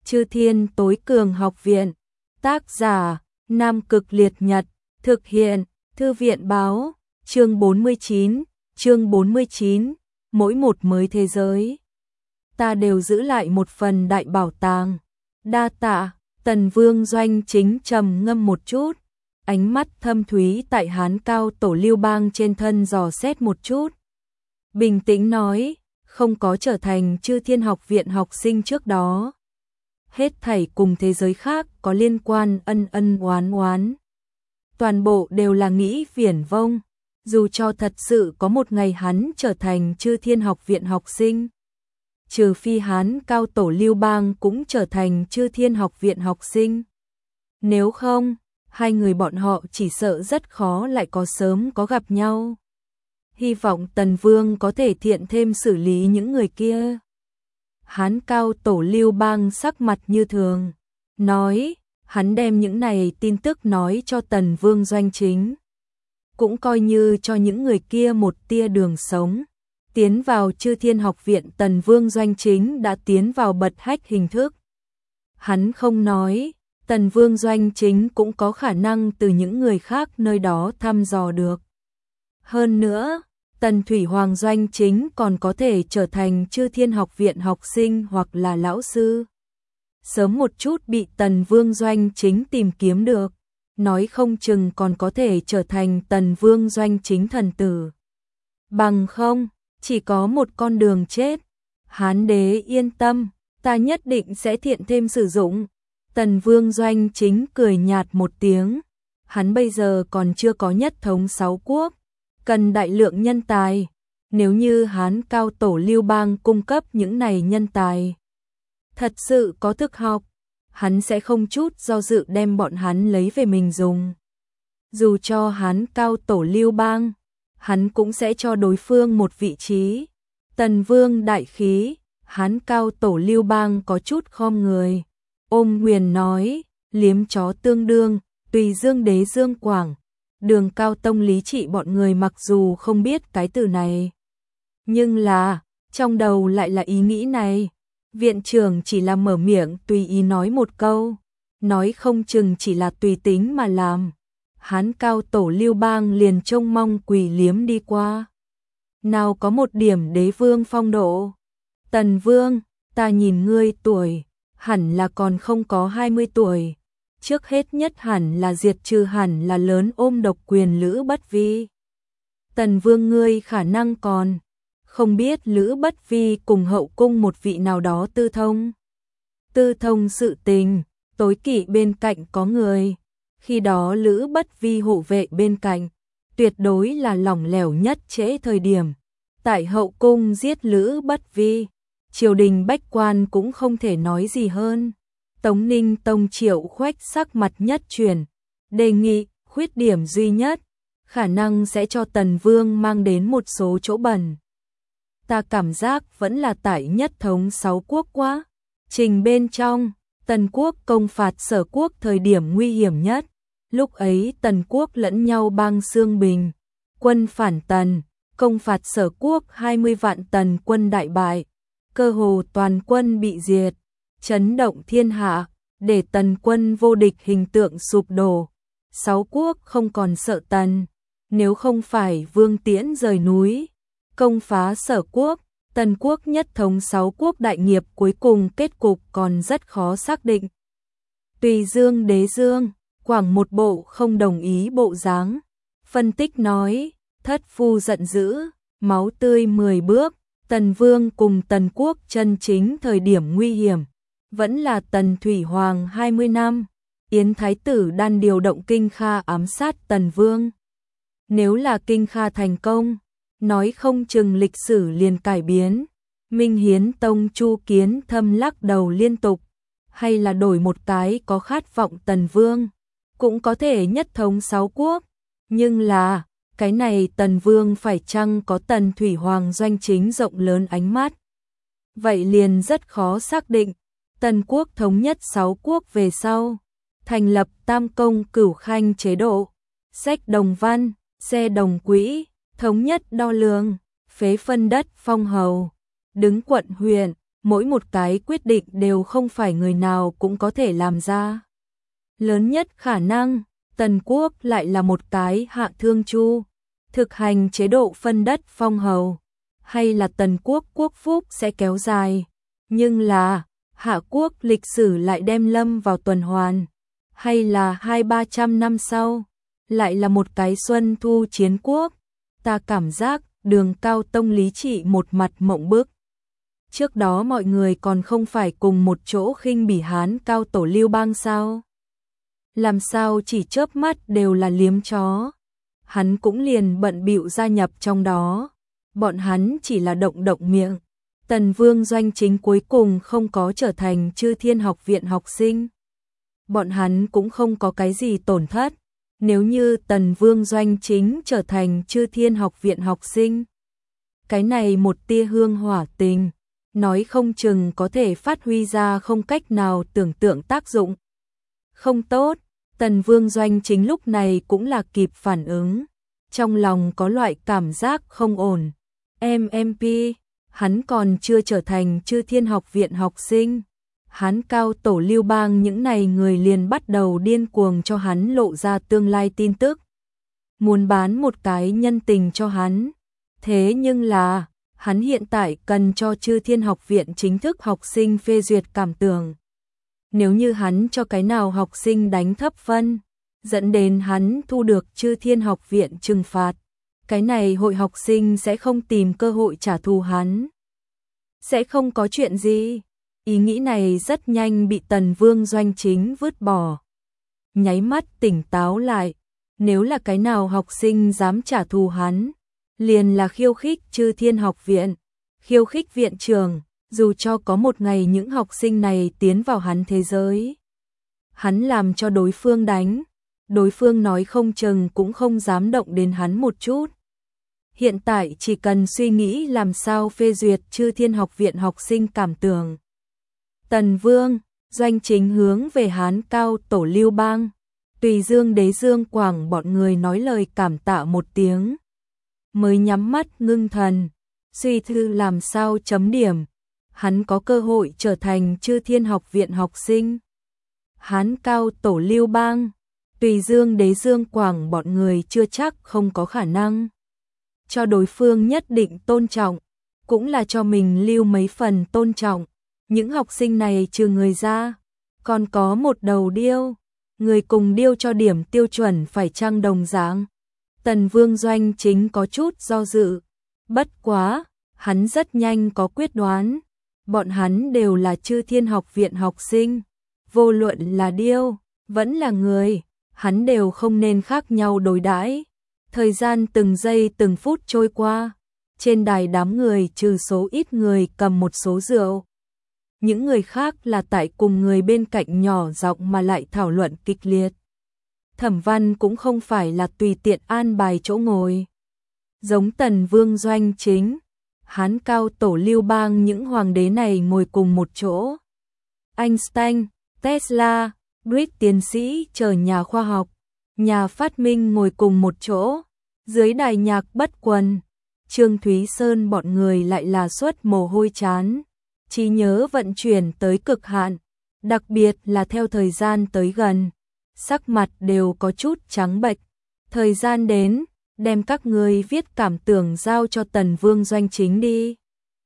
Chư Thiên Tối Cường Học Viện. Tác giả: Nam Cực Liệt Nhật. Thực hiện: Thư viện báo. Chương 49. Mỗi một mới thế giới, ta đều giữ lại một phần đại bảo tàng. Đa tạ. Tần Vương Doanh Chính trầm ngâm một chút, ánh mắt thâm thúy tại Hán Cao Tổ Lưu Bang trên thân dò xét một chút. Bình tĩnh nói, không có trở thành Chư Thiên Học Viện học sinh trước đó, hết thảy cùng thế giới khác có liên quan ân ân oán oán, toàn bộ đều là nghĩ viển vông. Dù cho thật sự có một ngày hắn trở thành Chư Thiên Học Viện học sinh, trừ phi Hán Cao Tổ Lưu Bang cũng trở thành Chư Thiên Học Viện học sinh. Nếu không, hai người bọn họ chỉ sợ rất khó lại có sớm có gặp nhau. Hy vọng Tần Vương có thể thiện thêm xử lý những người kia. Hán Cao Tổ Lưu Bang sắc mặt như thường, nói, hắn đem những này tin tức nói cho Tần Vương Doanh Chính, cũng coi như cho những người kia một tia đường sống. Tiến vào Chư Thiên Học Viện, Tần Vương Doanh Chính đã tiến vào bật hách hình thức. Hắn không nói, Tần Vương Doanh Chính cũng có khả năng từ những người khác nơi đó thăm dò được. Hơn nữa, Tần Thủy Hoàng Doanh Chính còn có thể trở thành Chư Thiên Học Viện học sinh hoặc là lão sư. Sớm một chút bị Tần Vương Doanh Chính tìm kiếm được, nói không chừng còn có thể trở thành Tần Vương Doanh Chính thần tử. Bằng không, chỉ có một con đường chết. Hán đế yên tâm, ta nhất định sẽ thiện thêm sử dụng. Tần Vương Doanh Chính cười nhạt một tiếng, hắn bây giờ còn chưa có nhất thống 6 quốc, cần đại lượng nhân tài. Nếu như Hán Cao Tổ Lưu Bang cung cấp những này nhân tài, thật sự có thực học, hắn sẽ không chút do dự đem bọn hắn lấy về mình dùng. Dù cho Hán Cao Tổ Lưu Bang, hắn cũng sẽ cho đối phương một vị trí. Tần Vương đại khí, Hán Cao Tổ Lưu Bang có chút khom người, ôm quyền nói, liếm chó tương đương, tùy Dương Đế Dương Quảng. Đường Cao Tông Lý Trị bọn người mặc dù không biết cái từ này, nhưng là, trong đầu lại là ý nghĩ này. Viện trưởng chỉ là mở miệng tùy ý nói một câu, nói không chừng chỉ là tùy tính mà làm. Hán Cao Tổ Lưu Bang liền trông mong quỳ liếm đi qua. Nào có một điểm đế vương phong độ. Tần Vương, ta nhìn ngươi tuổi, hẳn là còn không có 20 tuổi. Trước hết nhất hẳn là diệt trừ hẳn là lớn ôm độc quyền Lữ Bất Vi. Tần Vương ngươi khả năng còn không biết Lữ Bất Vi cùng hậu cung một vị nào đó tư thông. Tư thông sự tình, tối kỵ bên cạnh có người. Khi đó Lữ Bất Vi hộ vệ bên cạnh, tuyệt đối là lỏng lẻo nhất trễ thời điểm. Tại hậu cung giết Lữ Bất Vi, triều đình bách quan cũng không thể nói gì hơn. Tống Ninh Tông Triệu Khuếch sắc mặt nhất chuyển, đề nghị, khuyết điểm duy nhất, khả năng sẽ cho Tần Vương mang đến một số chỗ bẩn. Ta cảm giác vẫn là tại nhất thống 6 quốc quá. Trình bên trong, Tần quốc công phạt Sở quốc thời điểm nguy hiểm nhất. Lúc ấy Tần quốc lẫn nhau bang xương bình, quân phản Tần, công phạt Sở quốc 20 vạn Tần quân đại bại, cơ hồ toàn quân bị diệt, chấn động thiên hạ, để Tần quân vô địch hình tượng sụp đổ. 6 quốc không còn sợ Tần, nếu không phải Vương Tiễn rời núi, công phá Sở quốc, Tần quốc nhất thống 6 quốc đại nghiệp cuối cùng kết cục còn rất khó xác định. Tùy Dương Đế Dương Quảng một bộ không đồng ý bộ dáng, phân tích nói, thất phu giận dữ, máu tươi 10 bước, Tần Vương cùng Tần quốc chân chính thời điểm nguy hiểm, vẫn là Tần Thủy Hoàng 20 năm, Yến Thái tử đan điều động Kinh Kha ám sát Tần Vương. Nếu là Kinh Kha thành công, nói không chừng lịch sử liền cải biến. Minh Hiến Tông Chu Kiến Thâm lắc đầu liên tục, hay là đổi một cái có khát vọng Tần Vương, cũng có thể nhất thống 6 quốc, nhưng là, cái này Tần Vương phải chăng có Tần Thủy Hoàng Doanh Chính rộng lớn ánh mắt? Vậy liền rất khó xác định. Tần quốc thống nhất 6 quốc về sau, thành lập Tam Công Cửu Khanh chế độ, sách đồng văn, xe đồng quỹ, thống nhất đo lường, phế phân đất phong hầu, đứng quận huyện, mỗi một cái quyết định đều không phải người nào cũng có thể làm ra. Lớn nhất khả năng, Tần quốc lại là một cái Hạ Thương Chu, thực hành chế độ phân đất phong hầu, hay là Tần quốc quốc phúc sẽ kéo dài, nhưng là Hạ quốc lịch sử lại đem lâm vào tuần hoàn, hay là 200-300 năm sau, lại là một cái xuân thu chiến quốc. Ta cảm giác Đường Cao Tông lý trị một mặt mộng bức. Trước đó mọi người còn không phải cùng một chỗ khinh bỉ Hán Cao Tổ Lưu Bang sao? Làm sao chỉ chớp mắt đều là liếm chó. Hắn cũng liền bận bịu gia nhập trong đó. Bọn hắn chỉ là động động miệng. Tần Vương Doanh Chính cuối cùng không có trở thành Chư Thiên Học Viện học sinh. Bọn hắn cũng không có cái gì tổn thất. Nếu như Tần Vương Doanh Chính trở thành Chư Thiên Học Viện học sinh, cái này một tia hương hỏa tình, nói không chừng có thể phát huy ra không cách nào tưởng tượng tác dụng. Không tốt, Tần Vương Doanh Chính lúc này cũng là kịp phản ứng, trong lòng có loại cảm giác không ổn. MMP, hắn còn chưa trở thành Chư Thiên Học Viện học sinh. Hán Cao Tổ Lưu Bang những này người liền bắt đầu điên cuồng cho hắn lộ ra tương lai tin tức. Muốn bán một cái nhân tình cho hắn. Thế nhưng là, hắn hiện tại cần cho Chư Thiên Học Viện chính thức học sinh phê duyệt cảm tưởng. Nếu như hắn cho cái nào học sinh đánh thấp phân, dẫn đến hắn thu được Chư Thiên Học Viện trừng phạt, cái này hội học sinh sẽ không tìm cơ hội trả thù hắn. Sẽ không có chuyện gì. Ý nghĩ này rất nhanh bị Tần Vương Doanh Chính vứt bỏ. Nháy mắt tỉnh táo lại, nếu là cái nào học sinh dám trả thù hắn, liền là khiêu khích Chư Thiên Học Viện, khiêu khích viện trường, dù cho có một ngày những học sinh này tiến vào hắn thế giới. Hắn làm cho đối phương đánh, đối phương nói không chừng cũng không dám động đến hắn một chút. Hiện tại chỉ cần suy nghĩ làm sao phê duyệt Chư Thiên Học Viện học sinh cảm tưởng. Tần Vương, Doanh Chính hướng về Hán Cao Tổ Lưu Bang, Tùy Dương Đế Dương Quảng bọn người nói lời cảm tạ một tiếng. Mới nhắm mắt ngưng thần, suy thư làm sao chấm điểm. Hắn có cơ hội trở thành Chư Thiên Học Viện học sinh. Hán Cao Tổ Lưu Bang, Tùy Dương Đế Dương Quảng bọn người chưa chắc không có khả năng. Cho đối phương nhất định tôn trọng, cũng là cho mình lưu mấy phần tôn trọng. Những học sinh này trừ người ra, còn có một đầu điêu, người cùng điêu cho điểm tiêu chuẩn phải chăng đồng dạng. Tần Vương Doanh Chính có chút do dự, bất quá, hắn rất nhanh có quyết đoán, bọn hắn đều là Chư Thiên Học Viện học sinh, vô luận là điêu, vẫn là người, hắn đều không nên khác nhau đối đãi. Thời gian từng giây từng phút trôi qua, trên đài đám người trừ số ít người cầm một số rượu. Những người khác là tại cùng người bên cạnh nhỏ giọng mà lại thảo luận kịch liệt. Thẩm Văn cũng không phải là tùy tiện an bài chỗ ngồi. Giống Tần Vương Doanh Chính, Hán Cao Tổ Lưu Bang những hoàng đế này ngồi cùng một chỗ. Einstein, Tesla, Brick tiến sĩ chờ nhà khoa học, nhà phát minh ngồi cùng một chỗ. Dưới đài Nhạc Bất Quần, Trương Thúy Sơn bọn người lại là suốt mồ hôi chán. Trí nhớ vận chuyển tới cực hạn, đặc biệt là theo thời gian tới gần, sắc mặt đều có chút trắng bệch. Thời gian đến, đem các người viết cảm tưởng giao cho Tần Vương Doanh Chính đi.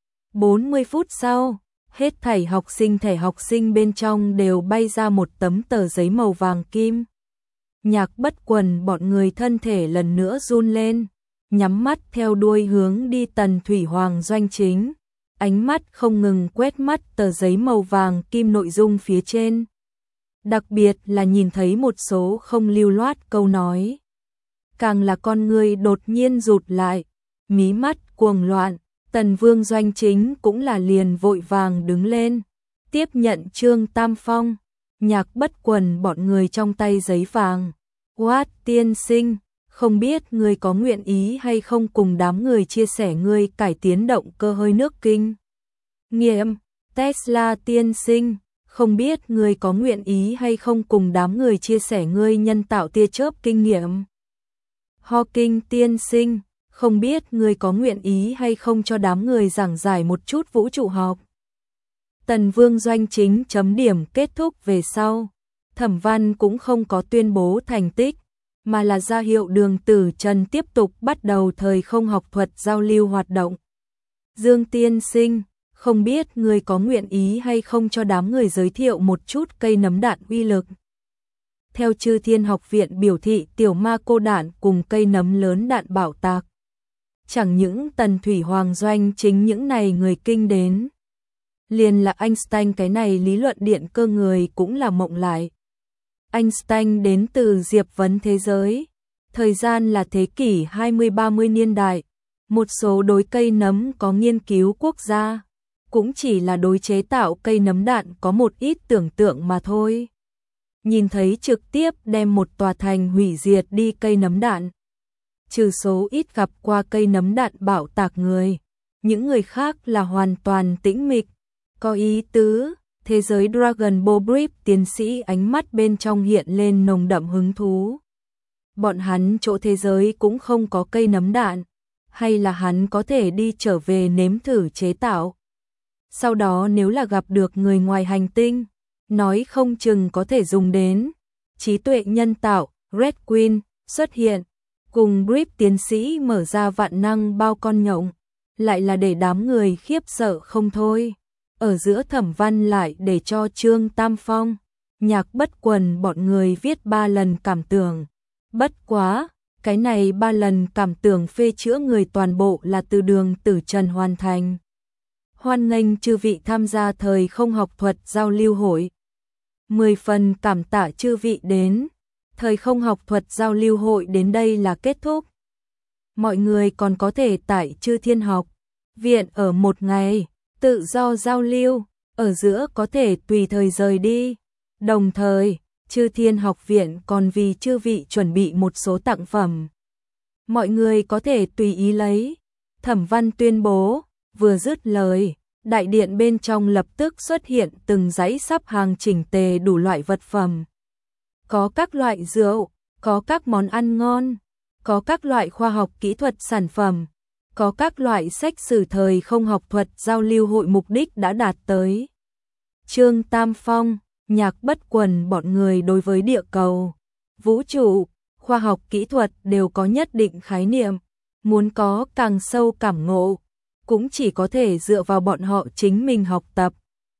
40 phút sau, hết thảy học sinh thẻ học sinh bên trong đều bay ra một tấm tờ giấy màu vàng kim. Nhạc Bất Quần bọn người thân thể lần nữa run lên, nhắm mắt theo đuôi hướng đi Tần Thủy Hoàng Doanh Chính. Ánh mắt không ngừng quét mắt tờ giấy màu vàng kim nội dung phía trên. Đặc biệt là nhìn thấy một số không lưu loát câu nói. Càng là con người đột nhiên rụt lại, mí mắt cuồng loạn, Tần Vương Doanh Chính cũng là liền vội vàng đứng lên, tiếp nhận Trương Tam Phong, Nhạc Bất Quần bọn người trong tay giấy vàng. Quát tiên sinh, không biết ngươi có nguyện ý hay không cùng đám người chia sẻ ngươi cải tiến động cơ hơi nước kinh nghiệm. Tesla tiên sinh, không biết ngươi có nguyện ý hay không cùng đám người chia sẻ ngươi nhân tạo tia chớp kinh nghiệm. Hawking tiên sinh, không biết ngươi có nguyện ý hay không cho đám người giảng giải một chút vũ trụ học. Tần Vương Doanh chính chấm điểm kết thúc về sau. Thẩm Văn cũng không có tuyên bố thành tích, mà là ra hiệu Đường Tử Trần tiếp tục bắt đầu thời không học thuật giao lưu hoạt động. Dương tiên sinh, không biết người có nguyện ý hay không cho đám người giới thiệu một chút cây nấm đạn uy lực. Theo Chư Thiên Học viện biểu thị tiểu ma cô đạn cùng cây nấm lớn đạn bảo tạc. Chẳng những Tần Thủy Hoàng Doanh chính những này người kinh đến. Liền là Einstein cái này lý luận điện cơ người cũng là mộng lại. Einstein đến từ Diệp Vấn thế giới. Thời gian là thế kỷ 20-30 niên đại. Một số đối cây nấm có nghiên cứu quốc gia. Cũng chỉ là đối chế tạo cây nấm đạn có một ít tưởng tượng mà thôi. Nhìn thấy trực tiếp đem một tòa thành hủy diệt đi cây nấm đạn. Trừ số ít gặp qua cây nấm đạn bảo tạc người. Những người khác là hoàn toàn tĩnh mịch. Có ý tứ, thế giới Dragon Ball Brief tiến sĩ ánh mắt bên trong hiện lên nồng đậm hứng thú. Bọn hắn chỗ thế giới cũng không có cây nấm đạn, hay là hắn có thể đi trở về nếm thử chế tạo. Sau đó nếu là gặp được người ngoài hành tinh, nói không chừng có thể dùng đến. Trí tuệ nhân tạo, Red Queen, xuất hiện, cùng Brief tiến sĩ mở ra vạn năng bao con nhộng, lại là để đám người khiếp sợ không thôi. Ở giữa Thẩm Văn lại để cho Trương Tam Phong, Nhạc Bất Quần bọn người viết 3 lần cảm tưởng. Bất quá, cái này 3 lần cảm tưởng phê chữa người toàn bộ là từ Đường Tử Trần hoàn thành. Hoan nghênh chư vị tham gia thời không học thuật giao lưu hội. 10 phần cảm tạ chư vị đến. Thời không học thuật giao lưu hội đến đây là kết thúc. Mọi người còn có thể tại Chư Thiên Học viện ở một ngày, tự do giao lưu, ở giữa có thể tùy thời rời đi. Đồng thời, Chư Thiên Học viện còn vì chư vị chuẩn bị một số tặng phẩm. Mọi người có thể tùy ý lấy. Thẩm Văn tuyên bố, vừa dứt lời, đại điện bên trong lập tức xuất hiện từng dãy sắp hàng chỉnh tề đủ loại vật phẩm. Có các loại rượu, có các món ăn ngon, có các loại khoa học kỹ thuật sản phẩm, có các loại sách sử thời không học thuật giao lưu hội mục đích đã đạt tới. Trương Tam Phong, Nhạc Bất Quần bọn người đối với địa cầu, vũ trụ, khoa học kỹ thuật đều có nhất định khái niệm, muốn có càng sâu cảm ngộ, cũng chỉ có thể dựa vào bọn họ chính mình học tập.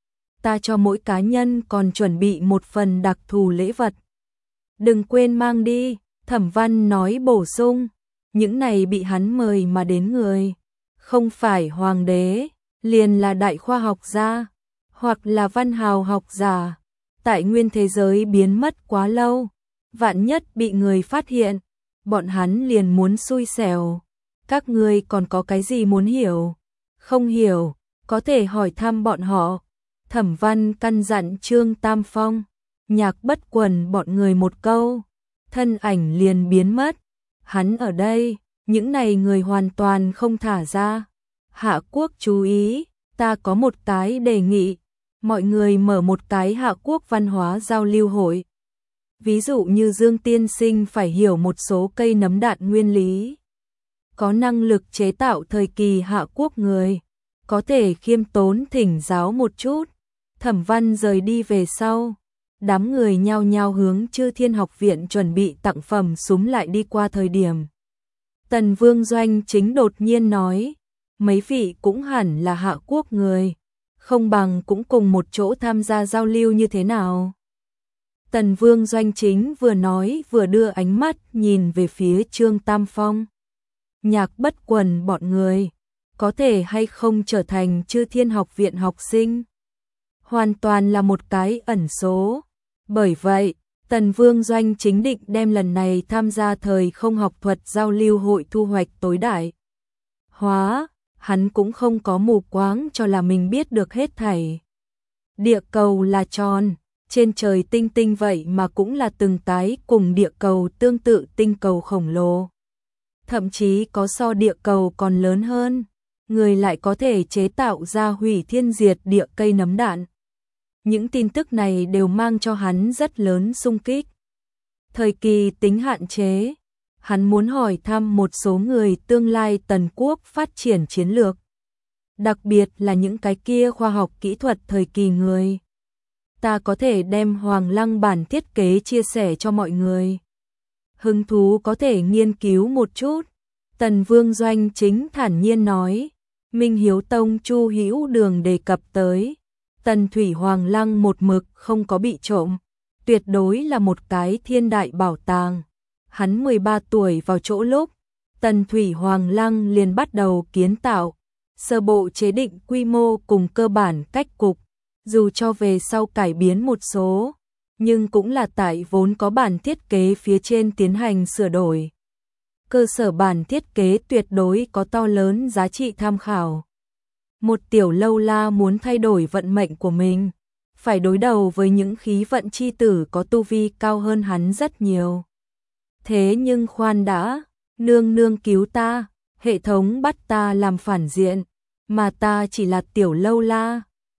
Ta cho mỗi cá nhân còn chuẩn bị một phần đặc thù lễ vật. Đừng quên mang đi, Thẩm Văn nói bổ sung, những này bị hắn mời mà đến người, không phải hoàng đế, liền là đại khoa học gia, hoặc là văn hào học giả. Tại nguyên thế giới biến mất quá lâu, vạn nhất bị người phát hiện, bọn hắn liền muốn xui xẻo. Các ngươi còn có cái gì muốn hiểu? Không hiểu, có thể hỏi thăm bọn họ. Thẩm Văn căn dặn Trương Tam Phong, Nhạc Bất Quần bọn người một câu, thân ảnh liền biến mất. Hắn ở đây, những này người hoàn toàn không thả ra. Hạ Quốc chú ý, ta có một cái đề nghị, mọi người mở một cái Hạ Quốc văn hóa giao lưu hội. Ví dụ như Dương tiên sinh phải hiểu một số cây nấm đạn nguyên lý. Có năng lực chế tạo thời kỳ Hạ Quốc người, có thể khiêm tốn thỉnh giáo một chút. Thẩm Văn rời đi về sau, đám người nhao nhao hướng Chư Thiên Học viện chuẩn bị tặng phẩm súm lại đi qua thời điểm. Tần Vương Doanh chính đột nhiên nói, mấy vị cũng hẳn là Hạ Quốc người, không bằng cũng cùng một chỗ tham gia giao lưu như thế nào. Tần Vương Doanh chính vừa nói vừa đưa ánh mắt nhìn về phía Trương Tam Phong. Nhạc Bất Quần bọn người, có thể hay không trở thành Chư Thiên Học viện học sinh? Hoàn toàn là một cái ẩn số. Bởi vậy, Tần Vương Doanh chính định đem lần này tham gia thời không học thuật giao lưu hội thu hoạch tối đại. Hắn cũng không có mù quáng cho là mình biết được hết thảy. Địa cầu là tròn, trên trời tinh tinh vậy mà cũng là từng cái cùng địa cầu tương tự tinh cầu khổng lồ. Thậm chí có so địa cầu còn lớn hơn, người lại có thể chế tạo ra hủy thiên diệt địa cây nấm đạn. Những tin tức này đều mang cho hắn rất lớn xung kích. Thời kỳ tính hạn chế, hắn muốn hỏi thăm một số người tương lai Tần quốc phát triển chiến lược. đặc biệt là những cái kia khoa học kỹ thuật thời kỳ người. Ta có thể đem Hoàng Lăng bản thiết kế chia sẻ cho mọi người. Hứng thú có thể nghiên cứu một chút. Tần Vương Doanh Chính thản nhiên nói. Minh Hiếu Tông Chu Hữu Đường đề cập tới. Tần Thủy Hoàng Lăng một mực không có bị trộm. Tuyệt đối là một cái thiên đại bảo tàng. Hắn 13 tuổi vào chỗ lúc, Tần Thủy Hoàng Lăng liền bắt đầu kiến tạo, sơ bộ chế định quy mô cùng cơ bản cách cục, dù cho về sau cải biến một số, nhưng cũng là tại vốn có bản thiết kế phía trên tiến hành sửa đổi. Cơ sở bản thiết kế tuyệt đối có to lớn giá trị tham khảo. Một tiểu lâu la muốn thay đổi vận mệnh của mình, phải đối đầu với những khí vận chi tử có tu vi cao hơn hắn rất nhiều. Thế nhưng khoan đã, nương nương cứu ta, hệ thống bắt ta làm phản diện, mà ta chỉ là tiểu lâu la,